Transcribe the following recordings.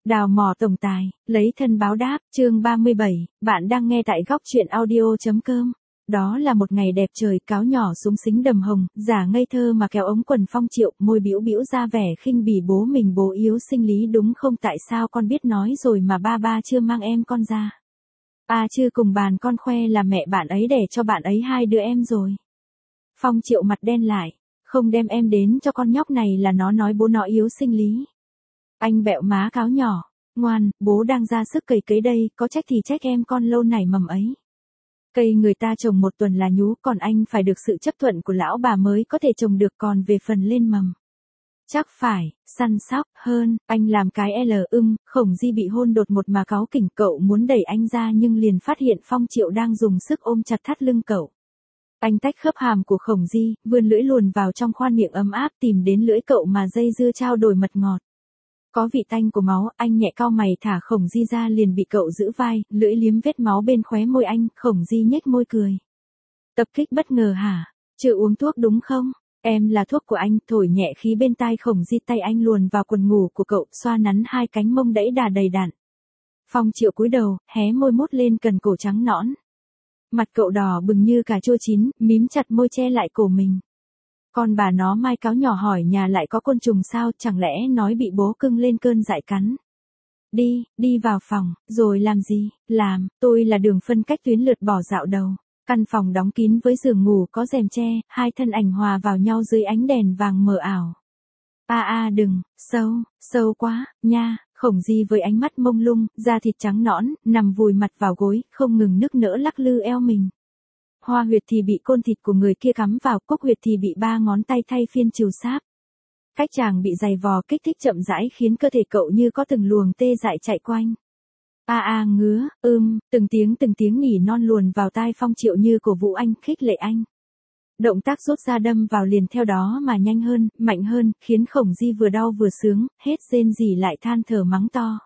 Đào mỏ tổng tài, lấy thân báo đáp, chương 37, bạn đang nghe tại góc truyện audio.com. Đó là một ngày đẹp trời, cáo nhỏ súng xính đầm hồng, giả ngây thơ mà kéo ống quần Phong Triệu, môi bĩu bĩu ra vẻ khinh bỉ bố mình, bố yếu sinh lý đúng không, tại sao con biết nói rồi mà ba chưa mang em con ra. Chưa cùng bàn con khoe là mẹ bạn ấy đẻ cho bạn ấy 2 đứa em rồi. Phong Triệu mặt đen lại, không đem em đến cho con nhóc này là nó nói bố nó yếu sinh lý. Anh bẹo má cáo nhỏ, ngoan, bố đang ra sức cày cấy đây, có trách thì trách em con lâu nảy mầm ấy. Cây người ta trồng 1 tuần là nhú, còn anh phải được sự chấp thuận của lão bà mới có thể trồng được, còn về phần lên mầm. Chắc phải, săn sóc hơn, anh làm cái Khổng Di bị hôn đột ngột mà cáu kỉnh, cậu muốn đẩy anh ra nhưng liền phát hiện Phong Triệu đang dùng sức ôm chặt thắt lưng cậu. Anh tách khớp hàm của Khổng Di, vươn lưỡi luồn vào trong khoang miệng ấm áp tìm đến lưỡi cậu mà dây dưa trao đổi mật ngọt. Có vị tanh của máu, anh nhẹ cau mày thả Khổng Di ra liền bị cậu giữ vai, lưỡi liếm vết máu bên khóe môi anh, Khổng Di nhếch môi cười. Tập kích bất ngờ hả? Chưa uống thuốc đúng không? Em là thuốc của anh, thổi nhẹ khí bên tai Khổng Di, tay anh luồn vào quần ngủ của cậu, xoa nắn 2 cánh mông đẫy đà đầy đặn. Phong Triệu cúi đầu, hé môi mút lên cần cổ trắng nõn. Mặt cậu đỏ bừng như cà chua chín, mím chặt môi che lại cổ mình. Con bà nó mai, cáo nhỏ hỏi nhà lại có côn trùng sao, chẳng lẽ nói bị bố cưng lên cơn dại cắn. Đi vào phòng, rồi làm gì, tôi là Đường phân cách tuyến lượt bỏ dạo đầu. Căn phòng đóng kín với giường ngủ có rèm che, 2 thân ảnh hòa vào nhau dưới ánh đèn vàng mờ ảo. Đừng, sâu quá, nha, Khổng Di với ánh mắt mông lung, da thịt trắng nõn, nằm vùi mặt vào gối, không ngừng nức nở lắc lư eo mình. Hoa huyệt thì bị côn thịt của người kia cắm vào, cúc huyệt thì bị 3 ngón tay thay phiên trìu sáp. Cách chàng bị giày vò kích thích chậm rãi khiến cơ thể cậu như có từng luồng tê dại chạy quanh. Ngứa, từng tiếng nỉ non luồn vào tai Phong Triệu như cổ vũ anh, khích lệ anh. Động tác rút ra đâm vào liền theo đó mà nhanh hơn, mạnh hơn, khiến Khổng Di vừa đau vừa sướng, hết rên rỉ lại than thở mắng to.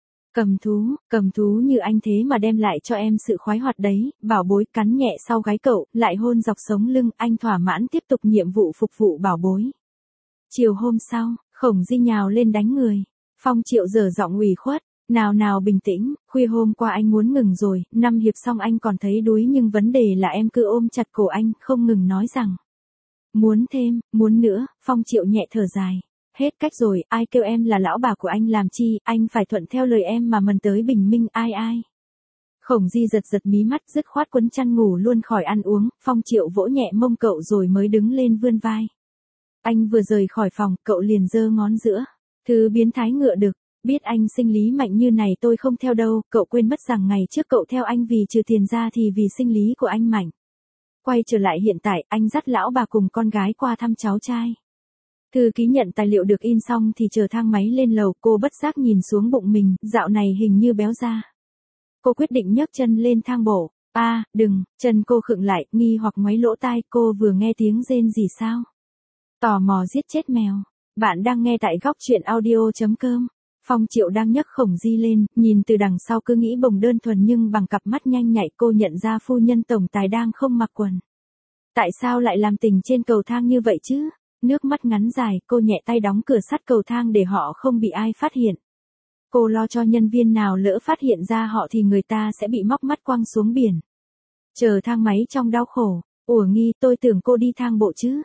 Cầm thú như anh thế mà đem lại cho em sự khoái hoạt đấy, bảo bối, cắn nhẹ sau gáy cậu, lại hôn dọc sống lưng, anh thỏa mãn tiếp tục nhiệm vụ phục vụ bảo bối. Chiều hôm sau, Khổng Di nhào lên đánh người. Phong Triệu dở giọng ủy khuất, nào bình tĩnh, khuya hôm qua anh muốn ngừng rồi, 5 hiệp xong anh còn thấy đuối nhưng vấn đề là em cứ ôm chặt cổ anh, không ngừng nói rằng. Muốn thêm, muốn nữa, Phong Triệu nhẹ thở dài. Hết cách rồi, ai kêu em là lão bà của anh làm chi, anh phải thuận theo lời em mà mần tới bình minh, ai. Khổng Di giật mí mắt, dứt khoát quấn chăn ngủ luôn khỏi ăn uống, Phong Triệu vỗ nhẹ mông cậu rồi mới đứng lên vươn vai. Anh vừa rời khỏi phòng, cậu liền giơ ngón giữa. Thứ biến thái ngựa đực, biết anh sinh lý mạnh như này tôi không theo đâu, cậu quên mất rằng ngày trước cậu theo anh vì trừ tiền ra thì vì sinh lý của anh mạnh. Quay trở lại hiện tại, anh dắt lão bà cùng con gái qua thăm cháu trai. Thư ký nhận tài liệu được in xong thì chờ thang máy lên lầu, cô bất giác nhìn xuống bụng mình, dạo này hình như béo ra. Cô quyết định nhấc chân lên thang bộ. Đừng, chân cô khựng lại, nghi hoặc ngoáy lỗ tai, cô vừa nghe tiếng rên gì sao? Tò mò giết chết mèo. Bạn đang nghe tại góc truyện audio.com. Phong Triệu đang nhấc Khổng Di lên, nhìn từ đằng sau cứ nghĩ bồng đơn thuần nhưng bằng cặp mắt nhanh nhạy cô nhận ra phu nhân tổng tài đang không mặc quần. Tại sao lại làm tình trên cầu thang như vậy chứ? Nước mắt ngắn dài, cô nhẹ tay đóng cửa sắt cầu thang để họ không bị ai phát hiện. Cô lo cho nhân viên nào lỡ phát hiện ra họ thì người ta sẽ bị móc mắt quăng xuống biển. Chờ thang máy trong đau khổ. Nghi, tôi tưởng cô đi thang bộ chứ.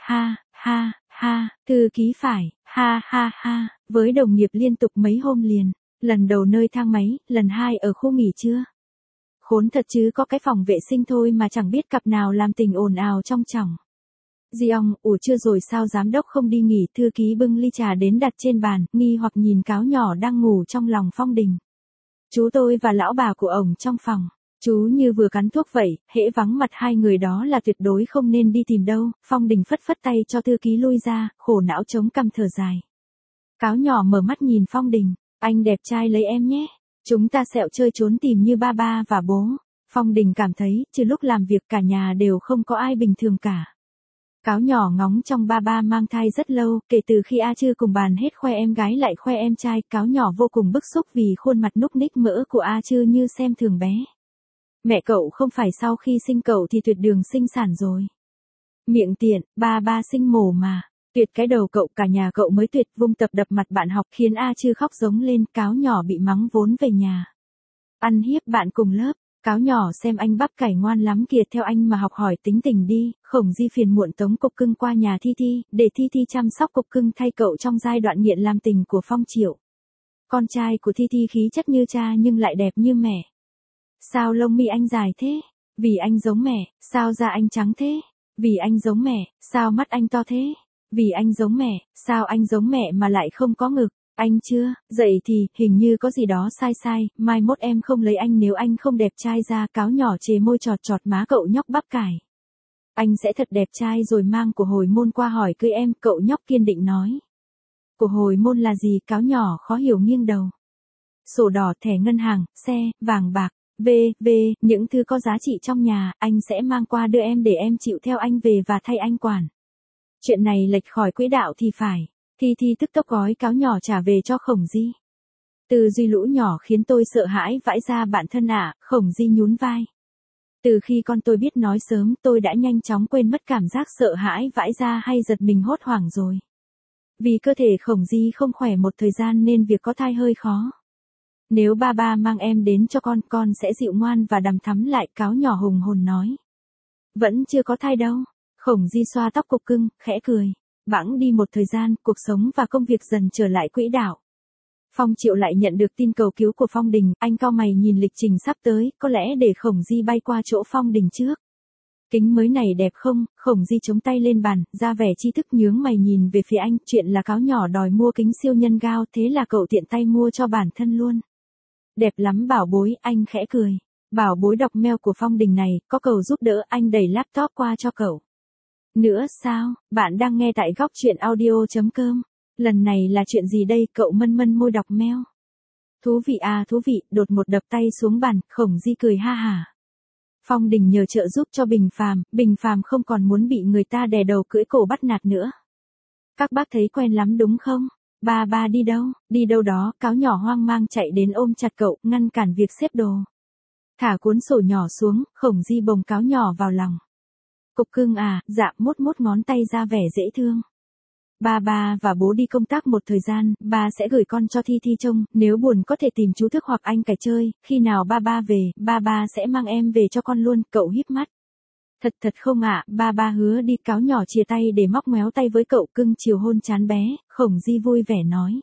Ha, thư ký phải, ha, với đồng nghiệp liên tục mấy hôm liền. Lần đầu nơi thang máy, lần 2 ở khu nghỉ trưa. Khốn thật chứ, có cái phòng vệ sinh thôi mà chẳng biết cặp nào làm tình ồn ào trong chổng. Chưa rồi sao giám đốc không đi nghỉ, thư ký bưng ly trà đến đặt trên bàn, nghi hoặc nhìn cáo nhỏ đang ngủ trong lòng Phong Đình. Chú tôi và lão bà của ổng trong phòng. Chú như vừa cắn thuốc vậy, hễ vắng mặt 2 người đó là tuyệt đối không nên đi tìm đâu. Phong Đình phất phất tay cho thư ký lui ra, khổ não chống cằm thở dài. Cáo nhỏ mở mắt nhìn Phong Đình, anh đẹp trai lấy em nhé. Chúng ta sẹo chơi trốn tìm như ba và bố. Phong Đình cảm thấy, trừ lúc làm việc cả nhà đều không có ai bình thường cả. Cáo nhỏ ngóng trong ba mang thai rất lâu, kể từ khi Chư cùng bàn hết khoe em gái lại khoe em trai, cáo nhỏ vô cùng bức xúc vì khuôn mặt núc ních mỡ của Chư như xem thường bé. Mẹ cậu không phải sau khi sinh cậu thì tuyệt đường sinh sản rồi. Miệng tiện, ba sinh mổ mà. Tuyệt cái đầu cậu, cả nhà cậu mới tuyệt, vung tập đập mặt bạn học khiến A Chư khóc giống lên, cáo nhỏ bị mắng vốn về nhà. Ăn hiếp bạn cùng lớp, cáo nhỏ xem anh bắp cải ngoan lắm kìa, theo anh mà học hỏi tính tình đi. Khổng Di phiền muộn tống cục cưng qua nhà Thi Thi, để Thi Thi chăm sóc cục cưng thay cậu trong giai đoạn nghiện làm tình của Phong Triệu. Con trai của Thi Thi khí chất như cha nhưng lại đẹp như mẹ. Sao lông mi anh dài thế? Vì anh giống mẹ. Sao da anh trắng thế? Vì anh giống mẹ. Sao mắt anh to thế? Vì anh giống mẹ. Sao anh giống mẹ mà lại không có ngực? Anh chưa, dậy thì, hình như có gì đó sai sai, mai mốt em không lấy anh nếu anh không đẹp trai ra. Cáo nhỏ chề môi chọt chọt má cậu nhóc bắp cải. Anh sẽ thật đẹp trai rồi mang của hồi môn qua hỏi cưới em, cậu nhóc kiên định nói. Của hồi môn là gì? Cáo nhỏ khó hiểu nghiêng đầu. Sổ đỏ, thẻ ngân hàng, xe, vàng bạc, những thứ có giá trị trong nhà, anh sẽ mang qua đưa em để em chịu theo anh về và thay anh quản. Chuyện này lệch khỏi quỹ đạo thì phải. Thi Thi tức tốc gói cáo nhỏ trả về cho Khổng Di. Tư duy lũ nhỏ khiến tôi sợ hãi vãi ra bạn thân ạ, Khổng Di nhún vai. Từ khi con tôi biết nói sớm, tôi đã nhanh chóng quên mất cảm giác sợ hãi vãi ra hay giật mình hốt hoảng rồi. Vì cơ thể Khổng Di không khỏe một thời gian nên việc có thai hơi khó. Nếu ba mang em đến cho con sẽ dịu ngoan và đằm thắm lại, cáo nhỏ hùng hồn nói. Vẫn chưa có thai đâu. Khổng Di xoa tóc cục cưng, khẽ cười. Bẵng đi một thời gian, cuộc sống và công việc dần trở lại quỹ đạo. Phong Triệu lại nhận được tin cầu cứu của Phong Đình, anh cau mày nhìn lịch trình sắp tới, có lẽ để Khổng Di bay qua chỗ Phong Đình trước. Kính mới này đẹp không? Khổng Di chống tay lên bàn, ra vẻ tri thức nhướng mày nhìn về phía anh, chuyện là cáo nhỏ đòi mua kính siêu nhân gao, thế là cậu tiện tay mua cho bản thân luôn. Đẹp lắm bảo bối, anh khẽ cười. Bảo bối đọc mail của Phong Đình này, có cầu giúp đỡ, anh đẩy laptop qua cho cậu. Nữa sao? Bạn đang nghe tại góc truyện audio.com. Lần này là chuyện gì đây? Cậu mân môi đọc mail. Thú vị à, thú vị, đột một đập tay xuống bàn, Khổng Di cười ha hả. Phong Đình nhờ trợ giúp cho Bình Phàm không còn muốn bị người ta đè đầu cưỡi cổ bắt nạt nữa. Các bác thấy quen lắm đúng không? Ba đi đâu? Đi đâu đó? Cáo nhỏ hoang mang chạy đến ôm chặt cậu, ngăn cản việc xếp đồ. Thả cuốn sổ nhỏ xuống, Khổng Di bồng cáo nhỏ vào lòng. Cục cưng à, dạ, mốt ngón tay ra vẻ dễ thương. Ba và bố đi công tác một thời gian, ba sẽ gửi con cho Thi Thi trông, nếu buồn có thể tìm chú Thức hoặc anh Cải chơi, khi nào ba về, ba sẽ mang em về cho con luôn, cậu híp mắt. Thật không ạ, ba hứa đi, cáo nhỏ chia tay để móc ngoéo tay với cậu, cưng chiều hôn chán bé, Khổng Di vui vẻ nói.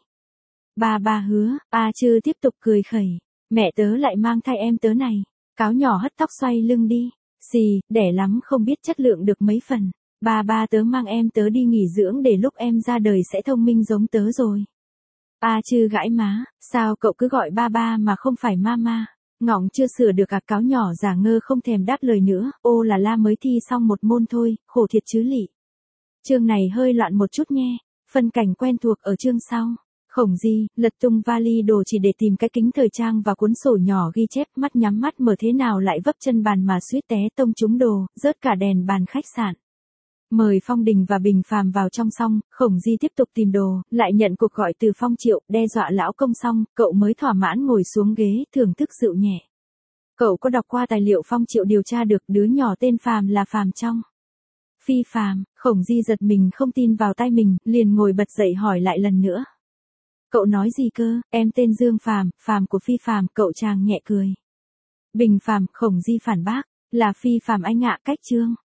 Ba hứa, A Chư tiếp tục cười khẩy, mẹ tớ lại mang thai em tớ này, cáo nhỏ hất tóc xoay lưng đi, xì, đẻ lắm không biết chất lượng được mấy phần. Ba tớ mang em tớ đi nghỉ dưỡng để lúc em ra đời sẽ thông minh giống tớ rồi. A Chư gãi má, sao cậu cứ gọi ba mà không phải mama? Ngọng chưa sửa được à, cáo nhỏ giả ngơ không thèm đáp lời nữa, ô là la mới thi xong một môn thôi, khổ thiệt chứ lị. Chương này hơi loạn một chút nghe, phân cảnh quen thuộc ở chương sau. Khổng Di, lật tung vali đồ chỉ để tìm cái kính thời trang và cuốn sổ nhỏ ghi chép, mắt nhắm mắt mở thế nào lại vấp chân bàn mà suýt té tông trúng đồ, rớt cả đèn bàn khách sạn. Mời Phong Đình và Bình Phàm vào trong xong, Khổng Di tiếp tục tìm đồ, lại nhận cuộc gọi từ Phong Triệu, đe dọa lão công xong, cậu mới thỏa mãn ngồi xuống ghế, thưởng thức rượu nhẹ. Cậu có đọc qua tài liệu Phong Triệu điều tra được đứa nhỏ tên Phàm là Phàm trong Phi Phàm, Khổng Di giật mình không tin vào tai mình, liền ngồi bật dậy hỏi lại lần nữa. Cậu nói gì cơ? Em tên Dương Phàm, Phàm của Phi Phàm, cậu chàng nhẹ cười. Bình Phàm, Khổng Di phản bác, là Phi Phàm anh ạ, cách chương.